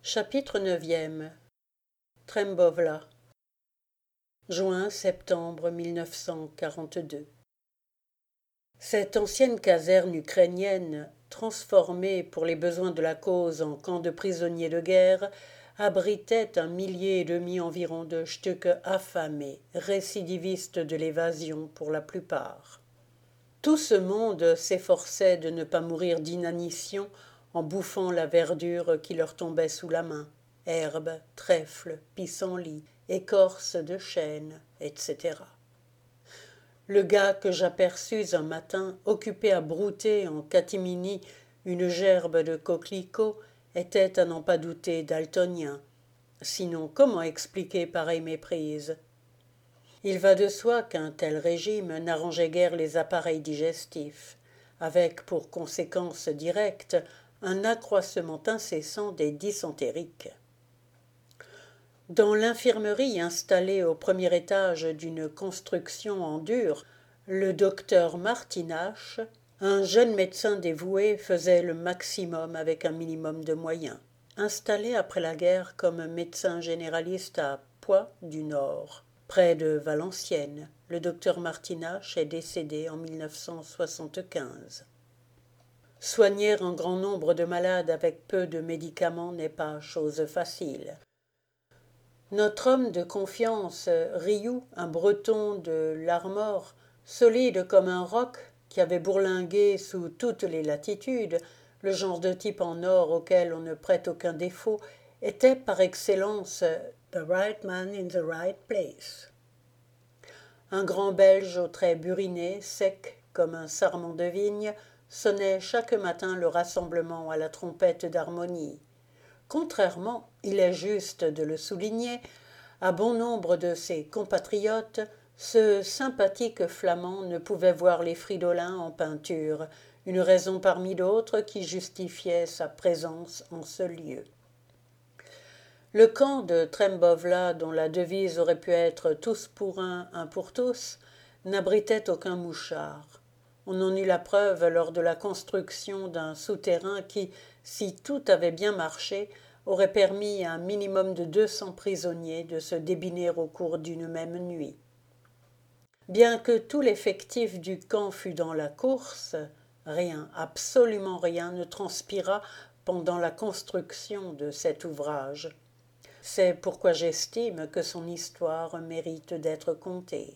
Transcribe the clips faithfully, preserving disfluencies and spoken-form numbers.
Chapitre neuvième. Trembovla. Juin-septembre mille neuf cent quarante-deux. Cette ancienne caserne ukrainienne, transformée pour les besoins de la cause en camp de prisonniers de guerre, abritait un millier et demi environ de Stuke affamés, récidivistes de l'évasion pour la plupart. Tout ce monde s'efforçait de ne pas mourir d'inanition en bouffant la verdure qui leur tombait sous la main, herbes, trèfles, pissenlits, écorces de chêne, et cetera. Le gars que j'aperçus un matin occupé à brouter en catimini une gerbe de coquelicots était à n'en pas douter daltonien. Sinon, comment expliquer pareille méprise? Il va de soi qu'un tel régime n'arrangeait guère les appareils digestifs, avec pour conséquence directe un accroissement incessant des dysentériques. Dans l'infirmerie installée au premier étage d'une construction en dur, le docteur Martinache, un jeune médecin dévoué, faisait le maximum avec un minimum de moyens. Installé après la guerre comme médecin généraliste à Poix du Nord, près de Valenciennes, le docteur Martinache est décédé en mille neuf cent soixante-quinze. Soigner un grand nombre de malades avec peu de médicaments n'est pas chose facile. Notre homme de confiance, Rioux, un breton de l'Armor, solide comme un roc, qui avait bourlingué sous toutes les latitudes, le genre de type en or auquel on ne prête aucun défaut, était par excellence « the right man in the right place ». Un grand Belge aux traits burinés, sec comme un sarment de vigne, sonnait chaque matin le rassemblement à la trompette d'harmonie. Contrairement, il est juste de le souligner, à bon nombre de ses compatriotes, ce sympathique flamand ne pouvait voir les Fridolins en peinture, une raison parmi d'autres qui justifiait sa présence en ce lieu. Le camp de Trembovla, dont la devise aurait pu être « tous pour un, un pour tous », n'abritait aucun mouchard. On en eut la preuve lors de la construction d'un souterrain qui, si tout avait bien marché, aurait permis à un minimum de deux cents prisonniers de se débiner au cours d'une même nuit. Bien que tout l'effectif du camp fût dans la course, rien, absolument rien ne transpira pendant la construction de cet ouvrage. C'est pourquoi j'estime que son histoire mérite d'être contée.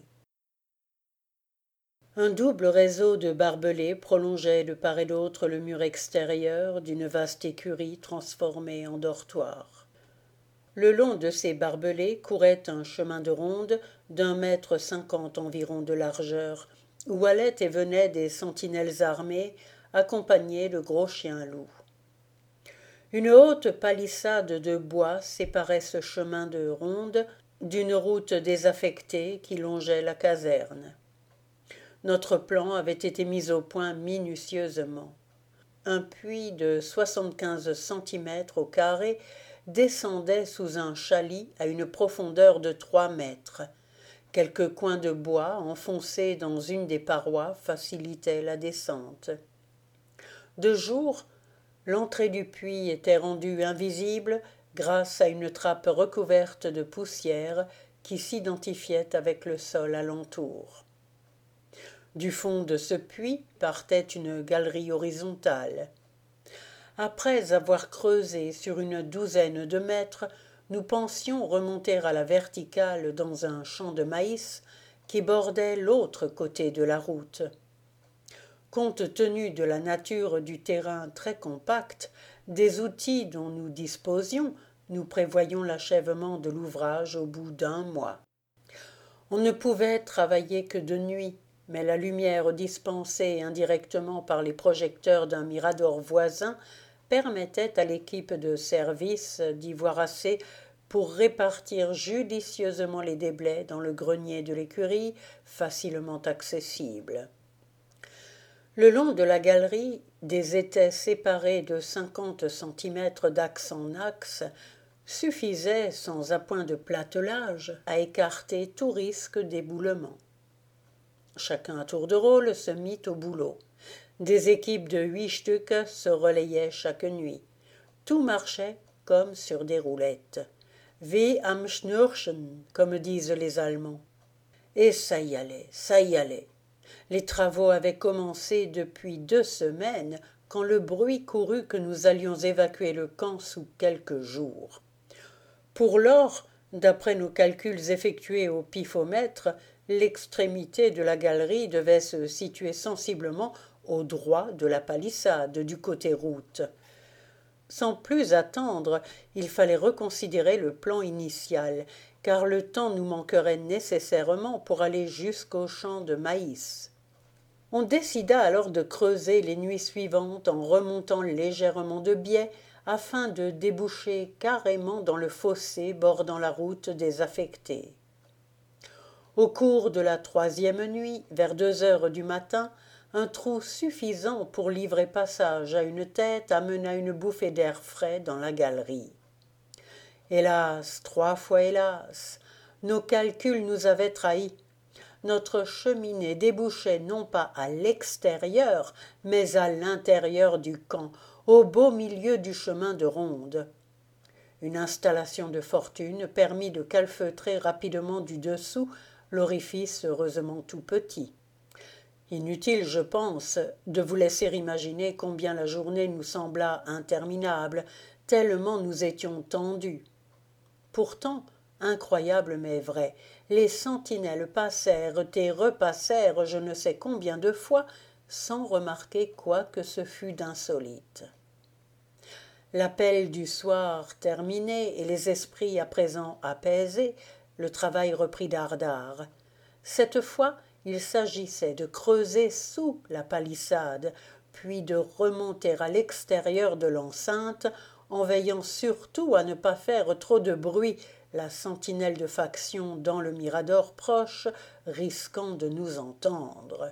Un double réseau de barbelés prolongeait de part et d'autre le mur extérieur d'une vaste écurie transformée en dortoir. Le long de ces barbelés courait un chemin de ronde d'un mètre cinquante environ de largeur, où allaient et venaient des sentinelles armées accompagnés de gros chiens loups. Une haute palissade de bois séparait ce chemin de ronde d'une route désaffectée qui longeait la caserne. Notre plan avait été mis au point minutieusement. Un puits de soixante-quinze centimètres au carré descendait sous un chalis à une profondeur de trois mètres. Quelques coins de bois enfoncés dans une des parois facilitaient la descente. De jour, l'entrée du puits était rendue invisible grâce à une trappe recouverte de poussière qui s'identifiait avec le sol alentour. Du fond de ce puits partait une galerie horizontale. Après avoir creusé sur une douzaine de mètres, nous pensions remonter à la verticale dans un champ de maïs qui bordait l'autre côté de la route. Compte tenu de la nature du terrain très compact, des outils dont nous disposions, nous prévoyions l'achèvement de l'ouvrage au bout d'un mois. On ne pouvait travailler que de nuit, mais la lumière dispensée indirectement par les projecteurs d'un mirador voisin permettait à l'équipe de service d'y voir assez pour répartir judicieusement les déblais dans le grenier de l'écurie, facilement accessible. Le long de la galerie, des étais séparés de cinquante centimètres d'axe en axe suffisaient, sans appoint de platelage, à écarter tout risque d'éboulement. Chacun à tour de rôle se mit au boulot. Des équipes de huit stucs se relayaient chaque nuit. Tout marchait comme sur des roulettes. Wie am Schnürchen, comme disent les Allemands. Et ça y allait, ça y allait. Les travaux avaient commencé depuis deux semaines, quand le bruit courut que nous allions évacuer le camp sous quelques jours. Pour lors, d'après nos calculs effectués au pifomètre, l'extrémité de la galerie devait se situer sensiblement au droit de la palissade, du côté route. Sans plus attendre, il fallait reconsidérer le plan initial, car le temps nous manquerait nécessairement pour aller jusqu'au champ de maïs. On décida alors de creuser les nuits suivantes en remontant légèrement de biais afin de déboucher carrément dans le fossé bordant la route désaffectée. Au cours de la troisième nuit, vers deux heures du matin, un trou suffisant pour livrer passage à une tête amena une bouffée d'air frais dans la galerie. Hélas, trois fois hélas, nos calculs nous avaient trahis. Notre cheminée débouchait non pas à l'extérieur, mais à l'intérieur du camp, au beau milieu du chemin de ronde. Une installation de fortune permit de calfeutrer rapidement du dessous l'orifice heureusement tout petit. Inutile, je pense, de vous laisser imaginer combien la journée nous sembla interminable, tellement nous étions tendus. Pourtant, incroyable mais vrai, les sentinelles passèrent et repassèrent je ne sais combien de fois sans remarquer quoi que ce fût d'insolite. L'appel du soir terminé et les esprits à présent apaisés, le travail reprit dardard. Cette fois, il s'agissait de creuser sous la palissade, puis de remonter à l'extérieur de l'enceinte, en veillant surtout à ne pas faire trop de bruit, la sentinelle de faction dans le mirador proche risquant de nous entendre.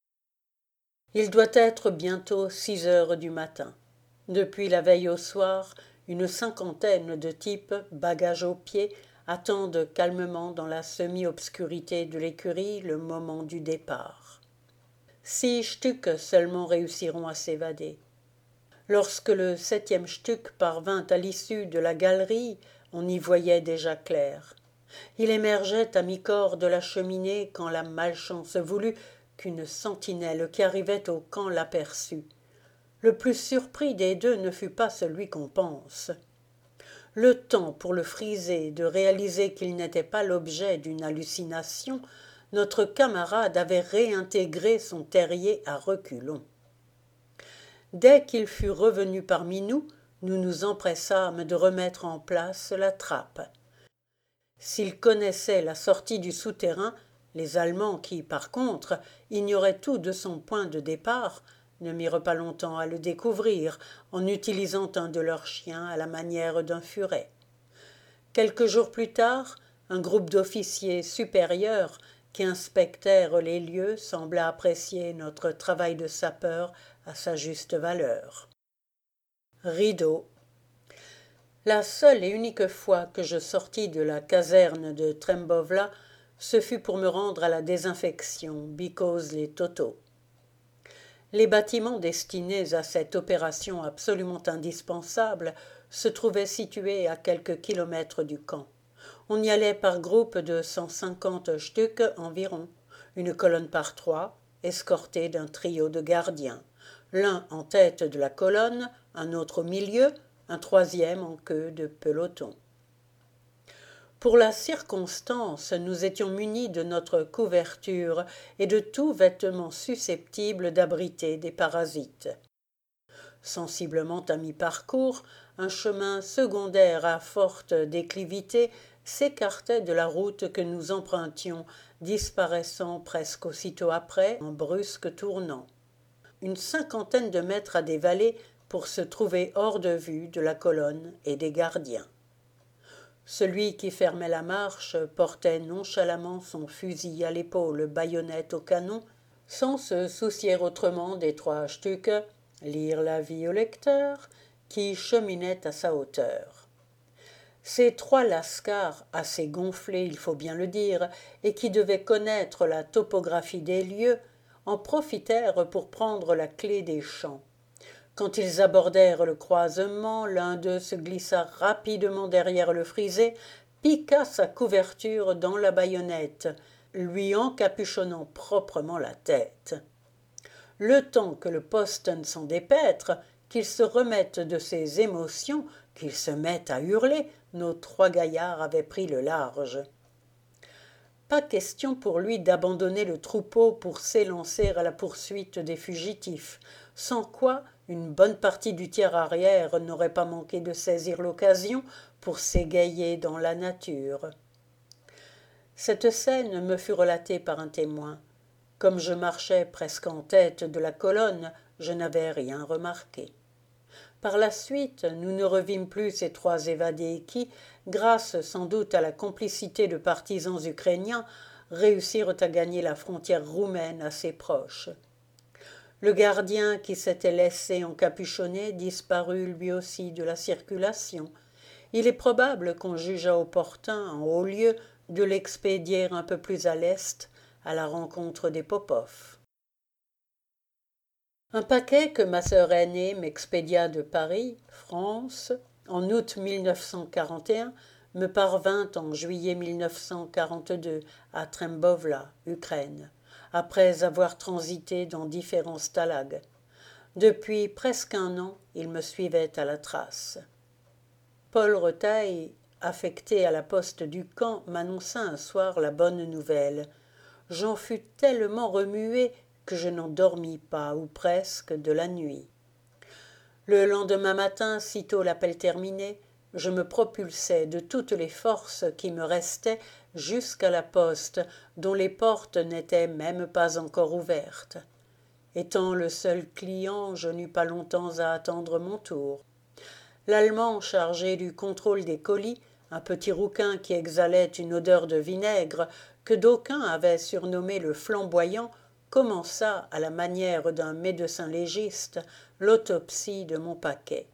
Il doit être bientôt six heures du matin. Depuis la veille au soir, une cinquantaine de types, bagages aux pieds, attendent calmement dans la semi-obscurité de l'écurie le moment du départ. Six Stück seulement réussiront à s'évader. Lorsque le septième Stück parvint à l'issue de la galerie, on y voyait déjà clair. Il émergeait à mi-corps de la cheminée quand la malchance voulut qu'une sentinelle qui arrivait au camp l'aperçut. Le plus surpris des deux ne fut pas celui qu'on pense. Le temps pour le friser de réaliser qu'il n'était pas l'objet d'une hallucination, notre camarade avait réintégré son terrier à reculons. Dès qu'il fut revenu parmi nous, nous nous empressâmes de remettre en place la trappe. S'ils connaissaient la sortie du souterrain, les Allemands qui, par contre, ignoraient tout de son point de départ, ne mirent pas longtemps à le découvrir, en utilisant un de leurs chiens à la manière d'un furet. Quelques jours plus tard, un groupe d'officiers supérieurs qui inspectèrent les lieux sembla apprécier notre travail de sapeur à sa juste valeur. Rideau. La seule et unique fois que je sortis de la caserne de Trembovla, ce fut pour me rendre à la désinfection, because les Toto. Les bâtiments destinés à cette opération absolument indispensable se trouvaient situés à quelques kilomètres du camp. On y allait par groupe de cent cinquante Stück environ, une colonne par trois, escortée d'un trio de gardiens, l'un en tête de la colonne, un autre au milieu, un troisième en queue de peloton. Pour la circonstance, nous étions munis de notre couverture et de tout vêtement susceptible d'abriter des parasites. Sensiblement à mi-parcours, un chemin secondaire à forte déclivité s'écartait de la route que nous empruntions, disparaissant presque aussitôt après en brusque tournant. Une cinquantaine de mètres à dévaler pour se trouver hors de vue de la colonne et des gardiens. Celui qui fermait la marche portait nonchalamment son fusil à l'épaule, baïonnette au canon, sans se soucier autrement des trois Stück, lire la vie au lecteur, qui cheminaient à sa hauteur. Ces trois lascars, assez gonflés, il faut bien le dire, et qui devaient connaître la topographie des lieux, en profitèrent pour prendre la clé des champs. Quand ils abordèrent le croisement, l'un d'eux se glissa rapidement derrière le frisé, piqua sa couverture dans la baïonnette, lui encapuchonnant proprement la tête. Le temps que le posten s'en dépêtre, qu'il se remette de ses émotions, qu'il se mette à hurler, nos trois gaillards avaient pris le large. Pas question pour lui d'abandonner le troupeau pour s'élancer à la poursuite des fugitifs, sans quoi une bonne partie du tiers arrière n'aurait pas manqué de saisir l'occasion pour s'égayer dans la nature. Cette scène me fut relatée par un témoin. Comme je marchais presque en tête de la colonne, je n'avais rien remarqué. Par la suite, nous ne revîmes plus ces trois évadés qui, grâce sans doute à la complicité de partisans ukrainiens, réussirent à gagner la frontière roumaine assez proche. Le gardien qui s'était laissé encapuchonner disparut lui aussi de la circulation. Il est probable qu'on jugea opportun, en haut lieu, de l'expédier un peu plus à l'est, à la rencontre des Popov. Un paquet que ma sœur aînée m'expédia de Paris, France, en août mille neuf cent quarante et un, me parvint en juillet mille neuf cent quarante-deux à Trembovla, Ukraine, après avoir transité dans différents stalags. Depuis presque un an, il me suivait à la trace. Paul Retail, affecté à la poste du camp, m'annonça un soir la bonne nouvelle. J'en fus tellement remué que je n'en dormis pas, ou presque, de la nuit. Le lendemain matin, sitôt l'appel terminé, je me propulsai de toutes les forces qui me restaient jusqu'à la poste, dont les portes n'étaient même pas encore ouvertes. Étant le seul client, je n'eus pas longtemps à attendre mon tour. L'Allemand chargé du contrôle des colis, un petit rouquin qui exhalait une odeur de vinaigre, que d'aucuns avaient surnommé le flamboyant, commença, à la manière d'un médecin légiste, l'autopsie de mon paquet.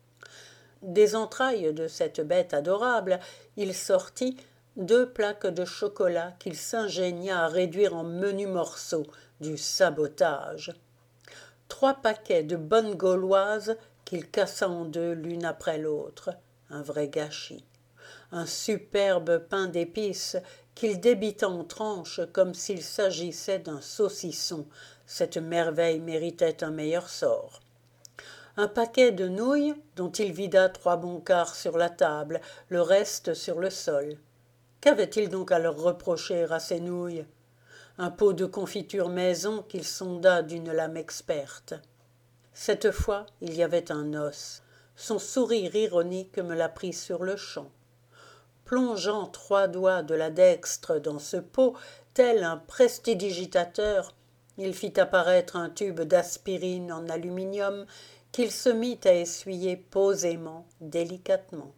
Des entrailles de cette bête adorable, il sortit deux plaques de chocolat qu'il s'ingénia à réduire en menus morceaux, du sabotage. Trois paquets de bonnes gauloises qu'il cassa en deux l'une après l'autre, un vrai gâchis. Un superbe pain d'épices qu'il débita en tranches comme s'il s'agissait d'un saucisson. Cette merveille méritait un meilleur sort. Un paquet de nouilles dont il vida trois bons quarts sur la table, le reste sur le sol. Qu'avait-il donc à leur reprocher à ces nouilles? Un pot de confiture maison qu'il sonda d'une lame experte. Cette fois, il y avait un os. Son sourire ironique me l'a pris sur le champ. Plongeant trois doigts de la dextre dans ce pot, tel un prestidigitateur, il fit apparaître un tube d'aspirine en aluminium qu'il se mit à essuyer posément, délicatement.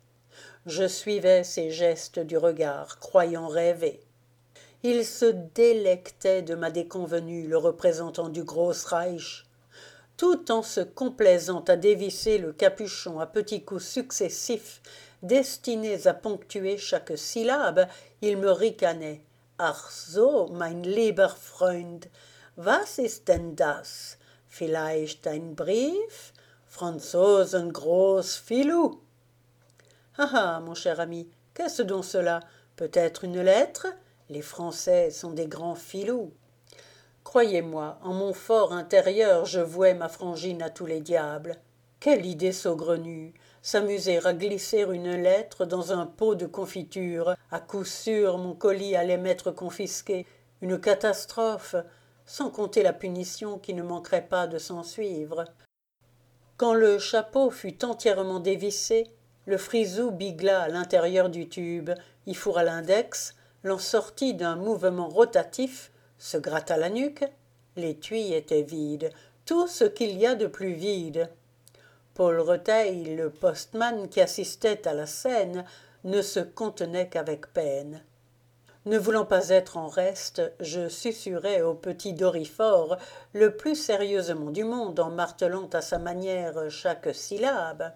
Je suivais ses gestes du regard, croyant rêver. Il se délectait de ma déconvenue, le représentant du Grossreich. Tout en se complaisant à dévisser le capuchon à petits coups successifs, destinés à ponctuer chaque syllabe, il me ricanait. Ach so, mein lieber Freund, was ist denn das? Vielleicht ein Brief? Franzosen groß filou. Ah ah, mon cher ami, qu'est-ce donc cela? Peut-être une lettre? Les Français sont des grands filous. Croyez-moi, en mon fort intérieur, je vouais ma frangine à tous les diables. Quelle idée saugrenue! S'amuser à glisser une lettre dans un pot de confiture. À coup sûr, mon colis allait m'être confisqué. Une catastrophe, sans compter la punition qui ne manquerait pas de s'ensuivre. Quand le chapeau fut entièrement dévissé, le frisou bigla à l'intérieur du tube, y fourra l'index, l'en sortit d'un mouvement rotatif, se gratta la nuque. L'étui était vide, tout ce qu'il y a de plus vide. Paul Retail, le postman qui assistait à la scène, ne se contenait qu'avec peine. Ne voulant pas être en reste, je susurrai au petit Dorifort le plus sérieusement du monde en martelant à sa manière chaque syllabe.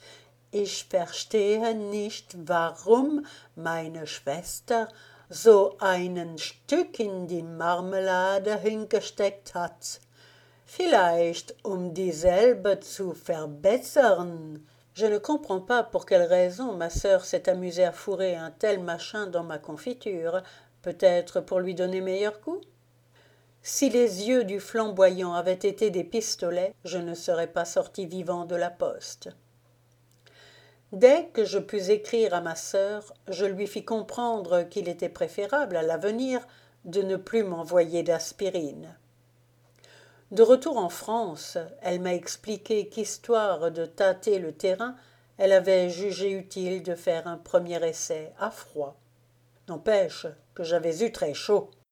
Ich verstehe nicht, warum meine Schwester so einen Stück in die Marmelade hingesteckt hat. Vielleicht um dieselbe zu verbessern. Je ne comprends pas pour quelle raison ma sœur s'est amusée à fourrer un tel machin dans ma confiture, peut-être pour lui donner meilleur goût. Si les yeux du flamboyant avaient été des pistolets, je ne serais pas sorti vivant de la poste. Dès que je pus écrire à ma sœur, je lui fis comprendre qu'il était préférable à l'avenir de ne plus m'envoyer d'aspirine. De retour en France, elle m'a expliqué qu'histoire de tâter le terrain, elle avait jugé utile de faire un premier essai à froid. N'empêche que j'avais eu très chaud.